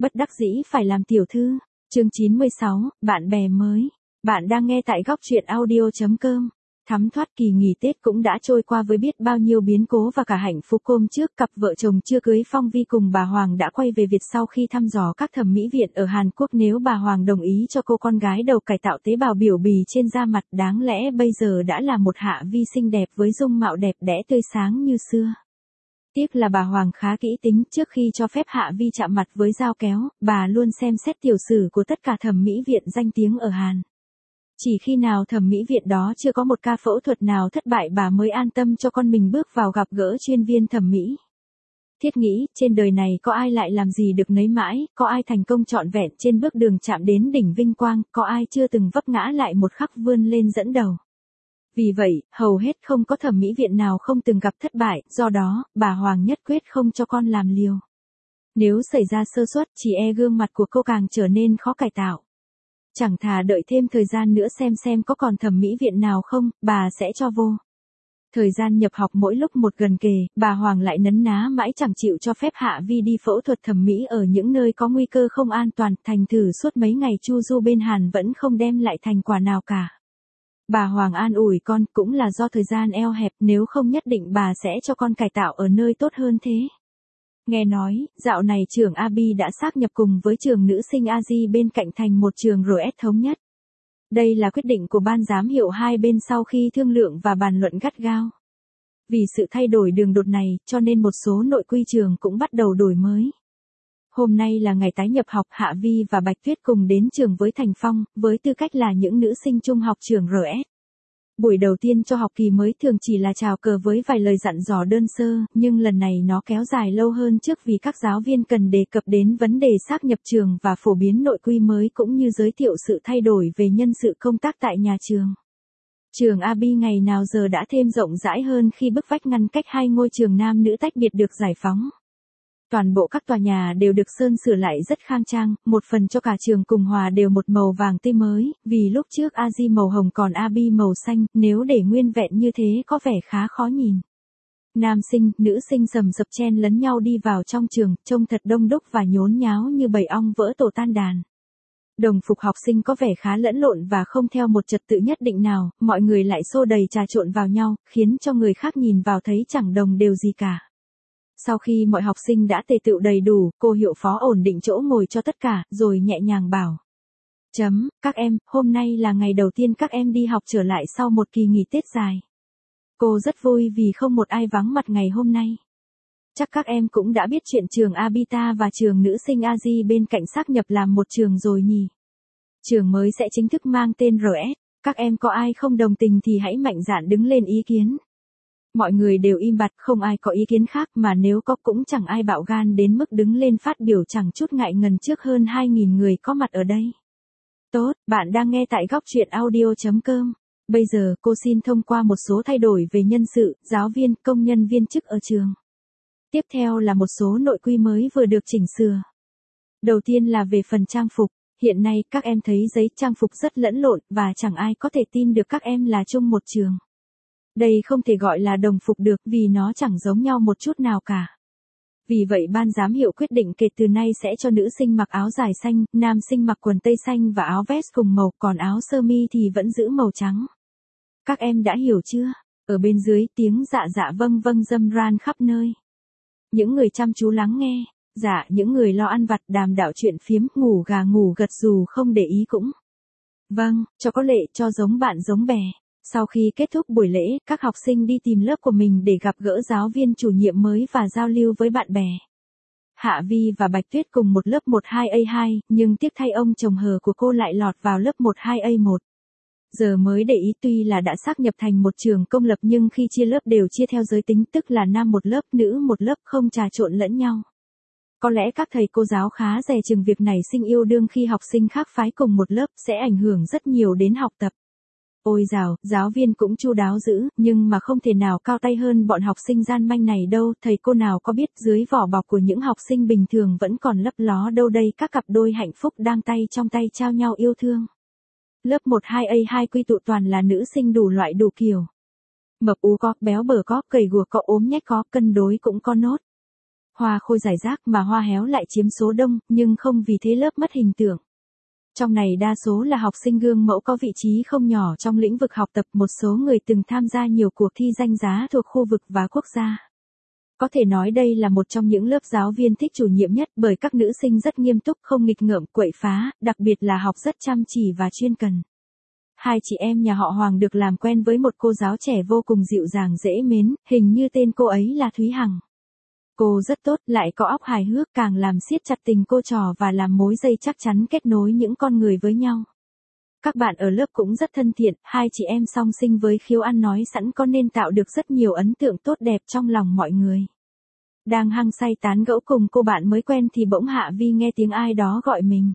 Bất đắc dĩ phải làm tiểu thư. Chương 96, bạn bè mới. Bạn đang nghe tại góc truyện audio.com. Thắm thoát kỳ nghỉ Tết cũng đã trôi qua với biết bao nhiêu biến cố và cả hạnh phúc. Hôm trước, cặp vợ chồng chưa cưới Phong Vi cùng bà Hoàng đã quay về Việt sau khi thăm dò các thẩm mỹ viện ở Hàn Quốc. Nếu bà Hoàng đồng ý cho cô con gái đầu cải tạo tế bào biểu bì trên da mặt, đáng lẽ bây giờ đã là một Hạ Vi xinh đẹp với dung mạo đẹp đẽ tươi sáng như xưa. Tiếc là bà Hoàng khá kỹ tính, trước khi cho phép Hạ Vi chạm mặt với dao kéo, bà luôn xem xét tiểu sử của tất cả thẩm mỹ viện danh tiếng ở Hàn. Chỉ khi nào thẩm mỹ viện đó chưa có một ca phẫu thuật nào thất bại bà mới an tâm cho con mình bước vào gặp gỡ chuyên viên thẩm mỹ. Thiết nghĩ, trên đời này có ai lại làm gì được nấy mãi, có ai thành công trọn vẹn trên bước đường chạm đến đỉnh vinh quang, có ai chưa từng vấp ngã lại một khắc vươn lên dẫn đầu. Vì vậy, hầu hết không có thẩm mỹ viện nào không từng gặp thất bại, do đó, bà Hoàng nhất quyết không cho con làm liều. Nếu xảy ra sơ suất, chỉ e gương mặt của cô càng trở nên khó cải tạo. Chẳng thà đợi thêm thời gian nữa xem có còn thẩm mỹ viện nào không, bà sẽ cho vô. Thời gian nhập học mỗi lúc một gần kề, bà Hoàng lại nấn ná mãi chẳng chịu cho phép Hạ Vi đi phẫu thuật thẩm mỹ ở những nơi có nguy cơ không an toàn, thành thử suốt mấy ngày chu du bên Hàn vẫn không đem lại thành quả nào cả. Bà Hoàng an ủi con, cũng là do thời gian eo hẹp, nếu không nhất định bà sẽ cho con cải tạo ở nơi tốt hơn thế. Nghe nói, dạo này trường Abi đã sáp nhập cùng với trường nữ sinh Aji bên cạnh thành một trường RS thống nhất. Đây là quyết định của ban giám hiệu hai bên sau khi thương lượng và bàn luận gắt gao. Vì sự thay đổi đường đột này, cho nên một số nội quy trường cũng bắt đầu đổi mới. Hôm nay là ngày tái nhập học, Hạ Vi và Bạch Tuyết cùng đến trường với Thành Phong, với tư cách là những nữ sinh trung học trường RS. Buổi đầu tiên cho học kỳ mới thường chỉ là chào cờ với vài lời dặn dò đơn sơ, nhưng lần này nó kéo dài lâu hơn trước vì các giáo viên cần đề cập đến vấn đề sáp nhập trường và phổ biến nội quy mới cũng như giới thiệu sự thay đổi về nhân sự công tác tại nhà trường. Trường Abi ngày nào giờ đã thêm rộng rãi hơn khi bức vách ngăn cách hai ngôi trường nam nữ tách biệt được giải phóng. Toàn bộ các tòa nhà đều được sơn sửa lại rất khang trang, một phần cho cả trường cùng hòa đều một màu vàng tươi mới, vì lúc trước Aji màu hồng còn Abi màu xanh, nếu để nguyên vẹn như thế có vẻ khá khó nhìn. Nam sinh, nữ sinh rầm rập chen lấn nhau đi vào trong trường, trông thật đông đúc và nhốn nháo như bầy ong vỡ tổ tan đàn. Đồng phục học sinh có vẻ khá lẫn lộn và không theo một trật tự nhất định nào, mọi người lại xô đầy trà trộn vào nhau, khiến cho người khác nhìn vào thấy chẳng đồng đều gì cả. Sau khi mọi học sinh đã tề tựu đầy đủ, cô hiệu phó ổn định chỗ ngồi cho tất cả, rồi nhẹ nhàng bảo. Các em, hôm nay là ngày đầu tiên các em đi học trở lại sau một kỳ nghỉ Tết dài. Cô rất vui vì không một ai vắng mặt ngày hôm nay. Chắc các em cũng đã biết chuyện trường Abita và trường nữ sinh Aji bên cạnh sáp nhập làm một trường rồi nhỉ. Trường mới sẽ chính thức mang tên RS, các em có ai không đồng tình thì hãy mạnh dạn đứng lên ý kiến. Mọi người đều im bặt, không ai có ý kiến khác, mà nếu có cũng chẳng ai bạo gan đến mức đứng lên phát biểu chẳng chút ngại ngần trước hơn 2.000 người có mặt ở đây. Tốt, bạn đang nghe tại góc truyện audio.com. Bây giờ cô xin thông qua một số thay đổi về nhân sự, giáo viên, công nhân viên chức ở trường. Tiếp theo là một số nội quy mới vừa được chỉnh sửa. Đầu tiên là về phần trang phục. Hiện nay các em thấy giấy trang phục rất lẫn lộn và chẳng ai có thể tin được các em là chung một trường. Đây không thể gọi là đồng phục được vì nó chẳng giống nhau một chút nào cả. Vì vậy ban giám hiệu quyết định kể từ nay sẽ cho nữ sinh mặc áo dài xanh, nam sinh mặc quần tây xanh và áo vest cùng màu, còn áo sơ mi thì vẫn giữ màu trắng. Các em đã hiểu chưa? Ở bên dưới tiếng dạ dạ vâng vâng râm ran khắp nơi. Những người chăm chú lắng nghe, dạ những người lo ăn vặt đàm đạo chuyện phiếm, ngủ gà ngủ gật dù không để ý cũng. Vâng, cho có lệ, cho giống bạn giống bè. Sau khi kết thúc buổi lễ, các học sinh đi tìm lớp của mình để gặp gỡ giáo viên chủ nhiệm mới và giao lưu với bạn bè. Hạ Vi và Bạch Tuyết cùng một lớp 12A2, nhưng tiếc thay ông chồng hờ của cô lại lọt vào lớp 12A1. Giờ mới để ý tuy là đã sáp nhập thành một trường công lập nhưng khi chia lớp đều chia theo giới tính, tức là nam một lớp, nữ một lớp, không trà trộn lẫn nhau. Có lẽ các thầy cô giáo khá dè chừng việc nảy sinh yêu đương khi học sinh khác phái cùng một lớp sẽ ảnh hưởng rất nhiều đến học tập. Ôi dào, giáo viên cũng chu đáo dữ, nhưng mà không thể nào cao tay hơn bọn học sinh gian manh này đâu, thầy cô nào có biết dưới vỏ bọc của những học sinh bình thường vẫn còn lấp ló đâu đây các cặp đôi hạnh phúc đang tay trong tay trao nhau yêu thương. Lớp 12A2 quy tụ toàn là nữ sinh đủ loại đủ kiểu. Mập ú có, béo bở có, gầy guộc có, ốm nhách có, cân đối cũng có nốt. hoa khôi rải rác mà hoa héo lại chiếm số đông, nhưng không vì thế lớp mất hình tượng. Trong này đa số là học sinh gương mẫu có vị trí không nhỏ trong lĩnh vực học tập, một số người từng tham gia nhiều cuộc thi danh giá thuộc khu vực và quốc gia. Có thể nói đây là một trong những lớp giáo viên thích chủ nhiệm nhất bởi các nữ sinh rất nghiêm túc, không nghịch ngợm, quậy phá, đặc biệt là học rất chăm chỉ và chuyên cần. Hai chị em nhà họ Hoàng được làm quen với một cô giáo trẻ vô cùng dịu dàng dễ mến, hình như tên cô ấy là Thúy Hằng. Cô rất tốt, lại có óc hài hước, càng làm siết chặt tình cô trò và làm mối dây chắc chắn kết nối những con người với nhau. Các bạn ở lớp cũng rất thân thiện, hai chị em song sinh với khiếu ăn nói sẵn có nên tạo được rất nhiều ấn tượng tốt đẹp trong lòng mọi người. Đang hăng say tán gẫu cùng cô bạn mới quen thì bỗng Hạ Vi nghe tiếng ai đó gọi mình.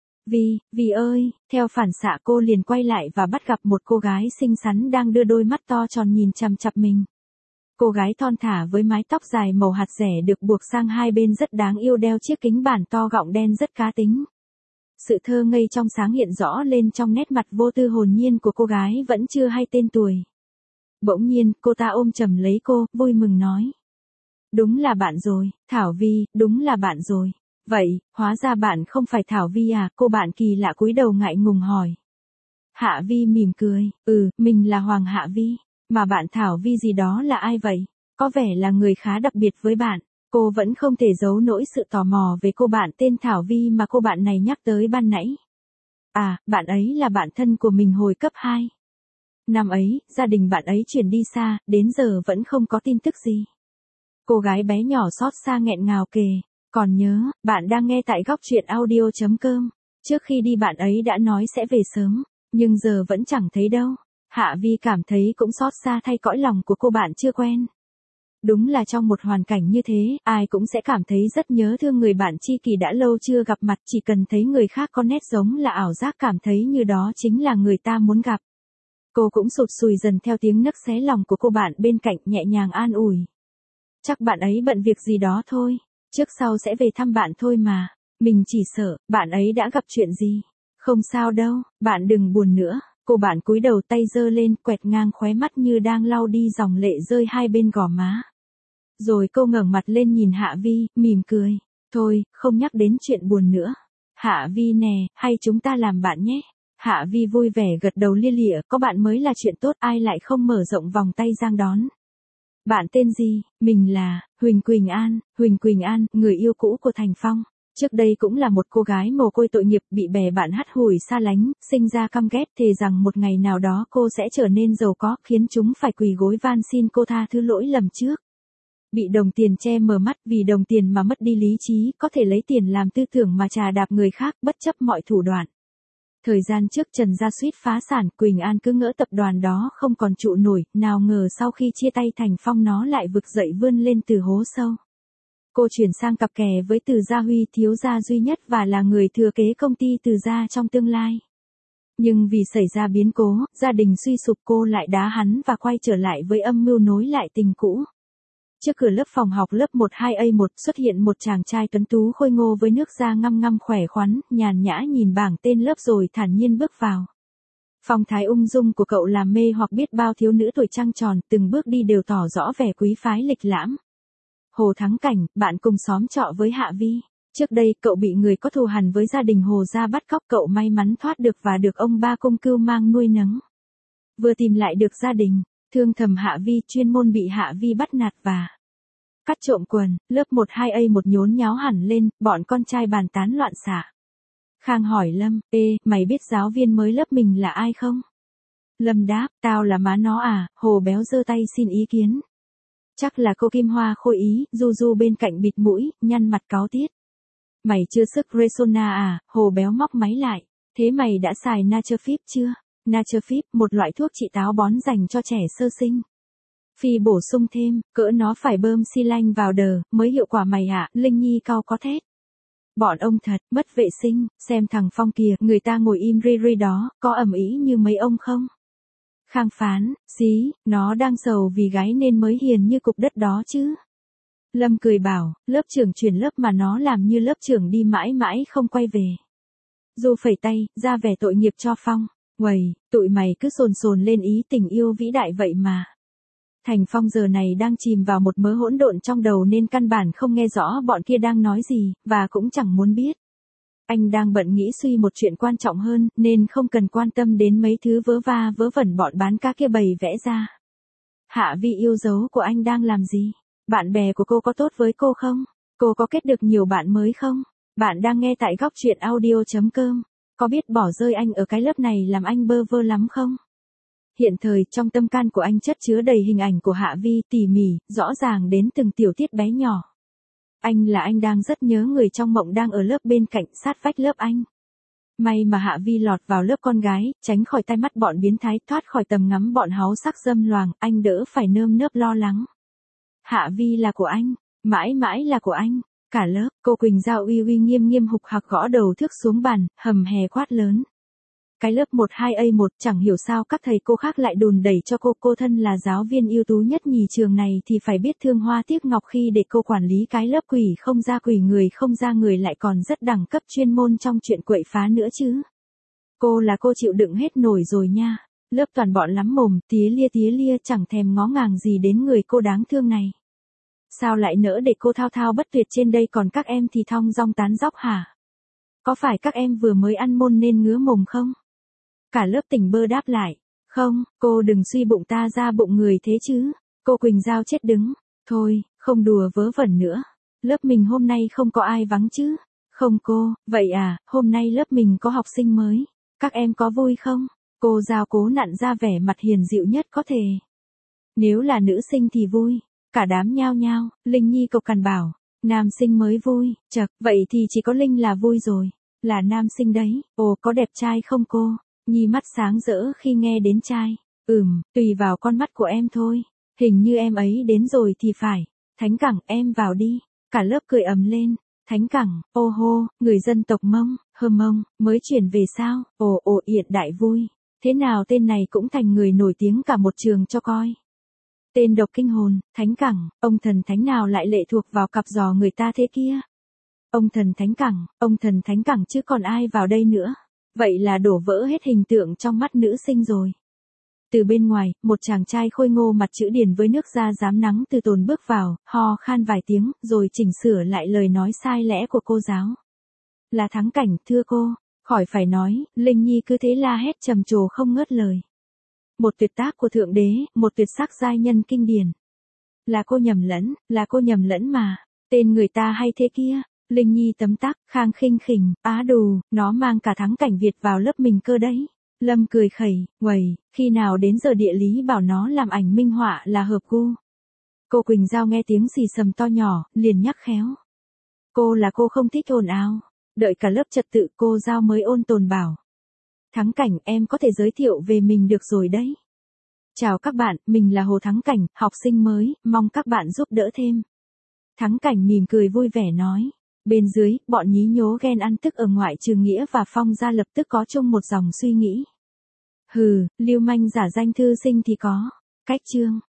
Vi ơi, theo phản xạ cô liền quay lại và bắt gặp một cô gái xinh xắn đang đưa đôi mắt to tròn nhìn chằm chằm mình. Cô gái thon thả với mái tóc dài màu hạt rẻ được buộc sang hai bên rất đáng yêu, đeo chiếc kính bản to gọng đen rất cá tính. Sự thơ ngây trong sáng hiện rõ lên trong nét mặt vô tư hồn nhiên của cô gái vẫn chưa hay tên tuổi. Bỗng nhiên, cô ta ôm chầm lấy cô, vui mừng nói. Đúng là bạn rồi, Thảo Vi, đúng là bạn rồi. Vậy, hóa ra bạn không phải Thảo Vi à? Cô bạn kỳ lạ cúi đầu ngại ngùng hỏi. Hạ Vi mỉm cười, mình là Hoàng Hạ Vi. Mà bạn Thảo Vi gì đó là ai vậy? Có vẻ là người khá đặc biệt với bạn. Cô vẫn không thể giấu nỗi sự tò mò về cô bạn tên Thảo Vi mà cô bạn này nhắc tới ban nãy. À, bạn ấy là bạn thân của mình hồi cấp 2. Năm ấy, gia đình bạn ấy chuyển đi xa, đến giờ vẫn không có tin tức gì. Cô gái bé nhỏ xót xa nghẹn ngào kể. Còn nhớ, bạn đang nghe tại góc truyện audio.com. Trước khi đi bạn ấy đã nói sẽ về sớm, nhưng giờ vẫn chẳng thấy đâu. Hạ Vi cảm thấy cũng xót xa thay cõi lòng của cô bạn chưa quen. Đúng là trong một hoàn cảnh như thế, ai cũng sẽ cảm thấy rất nhớ thương người bạn tri kỷ đã lâu chưa gặp mặt, chỉ cần thấy người khác có nét giống là ảo giác, cảm thấy như đó chính là người ta muốn gặp. Cô cũng sụt sùi dần theo tiếng nấc xé lòng của cô bạn bên cạnh, nhẹ nhàng an ủi. Chắc bạn ấy bận việc gì đó thôi, trước sau sẽ về thăm bạn thôi mà, mình chỉ sợ, bạn ấy đã gặp chuyện gì. Không sao đâu, bạn đừng buồn nữa. Cô bạn cúi đầu, tay giơ lên, quẹt ngang khóe mắt như đang lau đi dòng lệ rơi hai bên gò má. Rồi cô ngẩng mặt lên nhìn Hạ Vi, mỉm cười. Thôi, không nhắc đến chuyện buồn nữa. Hạ Vi nè, hay chúng ta làm bạn nhé. Hạ Vi vui vẻ gật đầu lia lịa, có bạn mới là chuyện tốt, ai lại không mở rộng vòng tay giang đón. Bạn tên gì? Mình là Huỳnh Quỳnh An, người yêu cũ của Thành Phong. Trước đây cũng là một cô gái mồ côi tội nghiệp, bị bè bạn hắt hủi xa lánh, sinh ra căm ghét, thề rằng một ngày nào đó cô sẽ trở nên giàu có, khiến chúng phải quỳ gối van xin cô tha thứ lỗi lầm trước. Bị đồng tiền che mờ mắt, vì đồng tiền mà mất đi lý trí, có thể lấy tiền làm tư tưởng mà trà đạp người khác, bất chấp mọi thủ đoạn. Thời gian trước Trần gia suýt phá sản, Quỳnh An cứ ngỡ tập đoàn đó không còn trụ nổi, nào ngờ sau khi chia tay Thành Phong nó lại vực dậy vươn lên từ hố sâu. Cô chuyển sang cặp kè với Từ Gia Huy, thiếu gia duy nhất và là người thừa kế công ty Từ Gia trong tương lai. Nhưng vì xảy ra biến cố, gia đình suy sụp, cô lại đá hắn và quay trở lại với âm mưu nối lại tình cũ. Trước cửa lớp phòng học lớp 12A1 xuất hiện một chàng trai tuấn tú khôi ngô với nước da ngăm ngăm khỏe khoắn, nhàn nhã nhìn bảng tên lớp rồi thản nhiên bước vào. Phong thái ung dung của cậu làm mê hoặc biết bao thiếu nữ tuổi trăng tròn, từng bước đi đều tỏ rõ vẻ quý phái lịch lãm. Hồ Thắng Cảnh, bạn cùng xóm trọ với Hạ Vi. Trước đây cậu bị người có thù hằn với gia đình Hồ gia bắt cóc, cậu may mắn thoát được và được ông ba cung cưu mang nuôi nấng. Vừa tìm lại được gia đình, thương thầm Hạ Vi, chuyên môn bị Hạ Vi bắt nạt và cắt trộm quần, lớp 12A1 nhốn nháo hẳn lên, bọn con trai bàn tán loạn xạ. Khang hỏi Lâm, mày biết giáo viên mới lớp mình là ai không? Lâm đáp, tao là má nó à, Hồ béo giơ tay xin ý kiến. Chắc là cô Kim Hoa Khôi ý, Du bên cạnh bịt mũi, nhăn mặt cáu tiết. Mày chưa sức Resona à, Hồ béo móc máy lại. Thế mày đã xài Naturefip chưa? Naturefip, một loại thuốc trị táo bón dành cho trẻ sơ sinh. Phi bổ sung thêm, cỡ nó phải bơm xi lanh vào đờ, mới hiệu quả mày ạ, Linh Nhi cau có thét. Bọn ông thật, mất vệ sinh, xem thằng Phong kìa, người ta ngồi im ri đó, có ầm ĩ như mấy ông không? Khang phán, xí, nó đang sầu vì gái nên mới hiền như cục đất đó chứ. Lâm cười bảo, lớp trưởng chuyển lớp mà nó làm như lớp trưởng đi mãi mãi không quay về. Du phẩy tay, ra vẻ tội nghiệp cho Phong, uầy, tụi mày cứ sồn lên ý tình yêu vĩ đại vậy mà. Thành Phong giờ này đang chìm vào một mớ hỗn độn trong đầu nên căn bản không nghe rõ bọn kia đang nói gì, và cũng chẳng muốn biết. Anh đang bận nghĩ suy một chuyện quan trọng hơn, nên không cần quan tâm đến mấy thứ vớ va vớ vẩn bọn bán cá kia bày vẽ ra. Hạ Vi yêu dấu của anh đang làm gì? Bạn bè của cô có tốt với cô không? Cô có kết được nhiều bạn mới không? Bạn đang nghe tại góc truyện audio.com. Có biết bỏ rơi anh ở cái lớp này làm anh bơ vơ lắm không? Hiện thời trong tâm can của anh chất chứa đầy hình ảnh của Hạ Vi tỉ mỉ, rõ ràng đến từng tiểu tiết bé nhỏ. Anh đang rất nhớ người trong mộng đang ở lớp bên cạnh sát vách lớp anh. May mà Hạ Vi lọt vào lớp con gái, tránh khỏi tai mắt bọn biến thái, thoát khỏi tầm ngắm bọn háu sắc dâm loàng, anh đỡ phải nơm nớp lo lắng. Hạ Vi là của anh, mãi mãi là của anh. Cả lớp, cô Quỳnh Giao uy uy nghiêm nghiêm hục hạc gõ đầu thước xuống bàn, hầm hè quát lớn. Cái lớp 12A1 chẳng hiểu sao các thầy cô khác lại đùn đẩy cho cô thân là giáo viên ưu tú nhất nhì trường này thì phải biết thương hoa tiếc ngọc khi để cô quản lý cái lớp quỷ không ra quỷ người không ra người lại còn rất đẳng cấp chuyên môn trong chuyện quậy phá nữa chứ. Cô chịu đựng hết nổi rồi nha. Lớp toàn bọn lắm mồm, tía lia chẳng thèm ngó ngàng gì đến người cô đáng thương này. Sao lại nỡ để cô thao thao bất tuyệt trên đây còn các em thì thong dong tán dóc hả? Có phải các em vừa mới ăn môn nên ngứa mồm không? Cả lớp tỉnh bơ đáp lại. Không, cô đừng suy bụng ta ra bụng người thế chứ. Cô Quỳnh Giao chết đứng. Thôi, không đùa vớ vẩn nữa. Lớp mình hôm nay không có ai vắng chứ? Không cô, vậy à, hôm nay lớp mình có học sinh mới. Các em có vui không? Cô Giao cố nặn ra vẻ mặt hiền dịu nhất có thể. Nếu là nữ sinh thì vui. Cả đám nhao nhao, Linh Nhi cộc cằn bảo. Nam sinh mới vui, chậc, vậy thì chỉ có Linh là vui rồi. Là nam sinh đấy, ồ có đẹp trai không cô? Nhi mắt sáng rỡ khi nghe đến trai. Tùy vào con mắt của em thôi. Hình như em ấy đến rồi thì phải. Thánh Cẳng em vào đi. Cả lớp cười ầm lên. Thánh Cẳng, ô hô, người dân tộc Mông, Mông, mới chuyển về sao? Ồ Yệt đại vui. Thế nào tên này cũng thành người nổi tiếng cả một trường cho coi. Tên độc kinh hồn, Thánh Cẳng, ông thần thánh nào lại lệ thuộc vào cặp giò người ta thế kia? Ông thần Thánh Cẳng chứ còn ai vào đây nữa? Vậy là đổ vỡ hết hình tượng trong mắt nữ sinh rồi. Từ bên ngoài, một chàng trai khôi ngô mặt chữ điển với nước da rám nắng từ tốn bước vào, ho khan vài tiếng, rồi chỉnh sửa lại lời nói sai lẽ của cô giáo. Là Thắng Cảnh, thưa cô. Khỏi phải nói, Linh Nhi cứ thế la hét trầm trồ không ngớt lời. Một tuyệt tác của Thượng Đế, một tuyệt sắc giai nhân kinh điển. Là cô nhầm lẫn mà. Tên người ta hay thế kia. Linh Nhi tấm tắc, khang khinh khỉnh, á đù, nó mang cả Thắng Cảnh Việt vào lớp mình cơ đấy. Lâm cười khẩy, uầy, khi nào đến giờ địa lý bảo nó làm ảnh minh họa là hợp gu. Cô Quỳnh Giao nghe tiếng xì sầm to nhỏ, liền nhắc khéo. Cô không thích ồn ào. Đợi cả lớp trật tự cô Giao mới ôn tồn bảo. Thắng Cảnh em có thể giới thiệu về mình được rồi đấy. Chào các bạn, mình là Hồ Thắng Cảnh, học sinh mới, mong các bạn giúp đỡ thêm. Thắng Cảnh mỉm cười vui vẻ nói. Bên dưới, bọn nhí nhố ghen ăn tức ở ngoại trường Nghĩa và Phong Gia lập tức có chung một dòng suy nghĩ. Lưu manh giả danh thư sinh thì có. Cách chương.